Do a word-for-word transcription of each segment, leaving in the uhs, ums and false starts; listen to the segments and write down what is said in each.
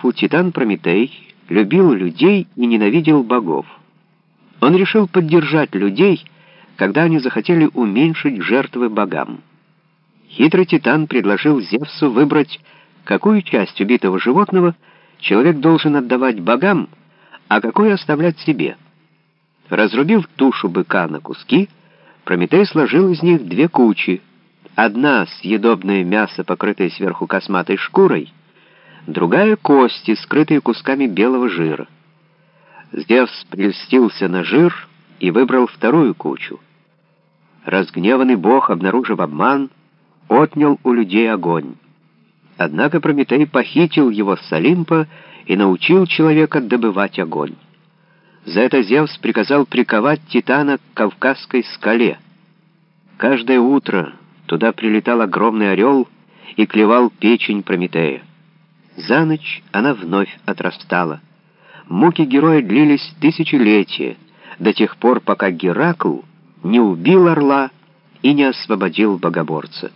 Мифу Титан Прометей любил людей и ненавидел богов. Он решил поддержать людей, когда они захотели уменьшить жертвы богам. Хитрый Титан предложил Зевсу выбрать, какую часть убитого животного человек должен отдавать богам, а какую оставлять себе. Разрубив тушу быка на куски, Прометей сложил из них две кучи. Одна — съедобное мясо, покрытое сверху косматой шкурой, другая — кости, скрытые кусками белого жира. Зевс прельстился на жир и выбрал вторую кучу. Разгневанный бог, обнаружив обман, отнял у людей огонь. Однако Прометей похитил его с Олимпа и научил человека добывать огонь. За это Зевс приказал приковать Титана к Кавказской скале. Каждое утро туда прилетал огромный орел и клевал печень Прометея. За ночь она вновь отрастала. Муки героя длились тысячелетия, до тех пор, пока Геракл не убил орла и не освободил богоборца.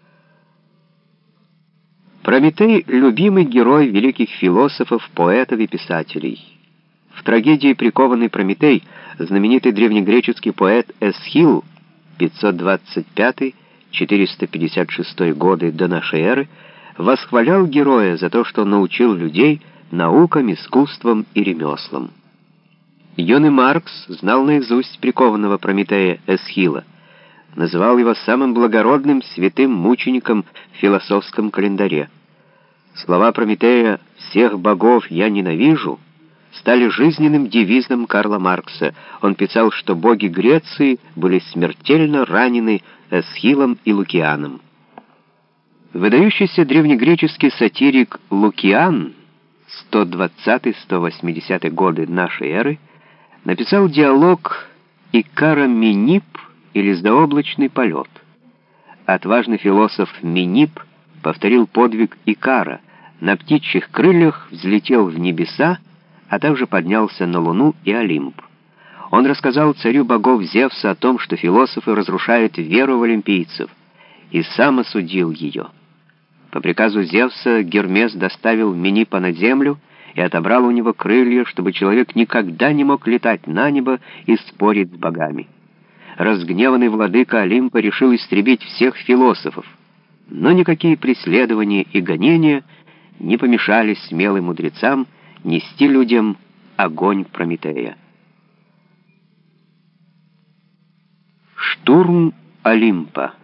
Прометей — любимый герой великих философов, поэтов и писателей. В трагедии «Прикованный Прометей» знаменитый древнегреческий поэт Эсхил пятьсот двадцать пятый — четыреста пятьдесят шестой годы до нашей эры восхвалял героя за то, что научил людей наукам, искусствам и ремеслам. Юный Маркс знал наизусть прикованного Прометея Эсхила, называл его самым благородным святым мучеником в философском календаре. Слова Прометея «всех богов я ненавижу» стали жизненным девизом Карла Маркса. Он писал, что боги Греции были смертельно ранены Эсхилом и Лукианом. Выдающийся древнегреческий сатирик Лукиан сто двадцатый — сто восьмидесятый годы нашей эры написал диалог «Икара Менип» или «Заоблачный полет». Отважный философ Менип повторил подвиг Икара, на птичьих крыльях взлетел в небеса, а также поднялся на Луну и Олимп. Он рассказал царю богов Зевса о том, что философы разрушают веру в олимпийцев, и сам осудил ее. По приказу Зевса Гермес доставил Менипа на землю и отобрал у него крылья, чтобы человек никогда не мог летать на небо и спорить с богами. Разгневанный владыка Олимпа решил истребить всех философов, но никакие преследования и гонения не помешали смелым мудрецам нести людям огонь Прометея. Штурм Олимпа.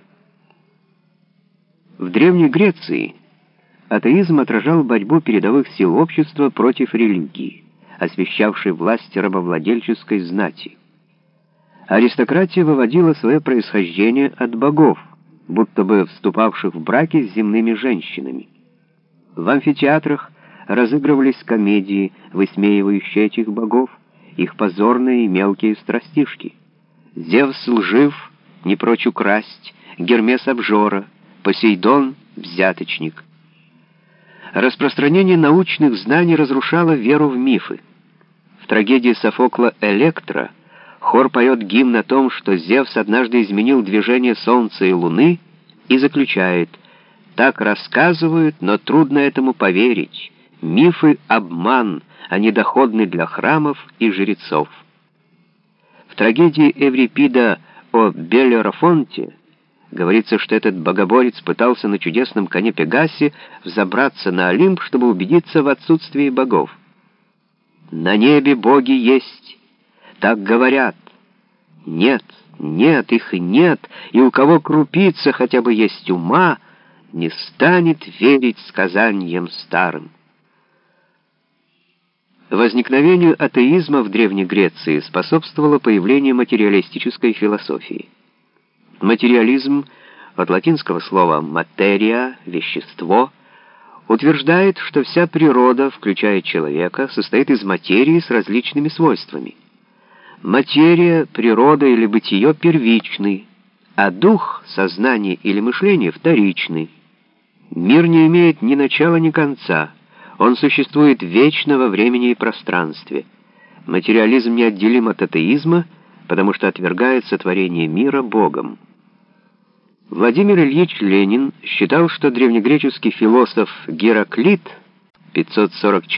В Древней Греции атеизм отражал борьбу передовых сил общества против религии, освящавшей власть рабовладельческой знати. Аристократия выводила свое происхождение от богов, будто бы вступавших в браки с земными женщинами. В амфитеатрах разыгрывались комедии, высмеивающие этих богов, их позорные и мелкие страстишки. Зевс лжив, не прочь украсть, Гермес обжора, Посейдон взяточник. Распространение научных знаний разрушало веру в мифы. В трагедии Софокла «Электра» хор поет гимн о том, что Зевс однажды изменил движение Солнца и Луны, и заключает: «Так рассказывают, но трудно этому поверить. Мифы — обман, они доходны для храмов и жрецов». В трагедии Эврипида о Беллерофонте говорится, что этот богоборец пытался на чудесном коне Пегасе взобраться на Олимп, чтобы убедиться в отсутствии богов. «На небе боги есть, так говорят. Нет, нет, их нет, и у кого крупица хотя бы есть ума, не станет верить сказаниям старым». Возникновению атеизма в Древней Греции способствовало появление материалистической философии. Материализм, от латинского слова «материя» — «вещество», утверждает, что вся природа, включая человека, состоит из материи с различными свойствами. Материя, природа или бытие первичны, а дух, сознание или мышление вторичны. Мир не имеет ни начала, ни конца. Он существует вечно во времени и пространстве. Материализм неотделим от атеизма, потому что отвергает сотворение мира Богом. Владимир Ильич Ленин считал, что древнегреческий философ Гераклит пятьсот сорок